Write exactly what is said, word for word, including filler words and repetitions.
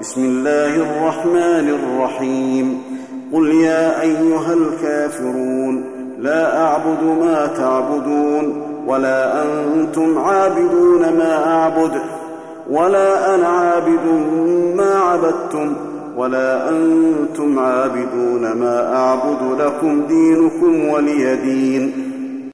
بسم الله الرحمن الرحيم قل يا أيها الكافرون لا أعبد ما تعبدون ولا أنتم عابدون ما أعبد ولا أنا عابد ما عبدتم ولا أنتم عابدون ما أعبد لكم دينكم ولي دين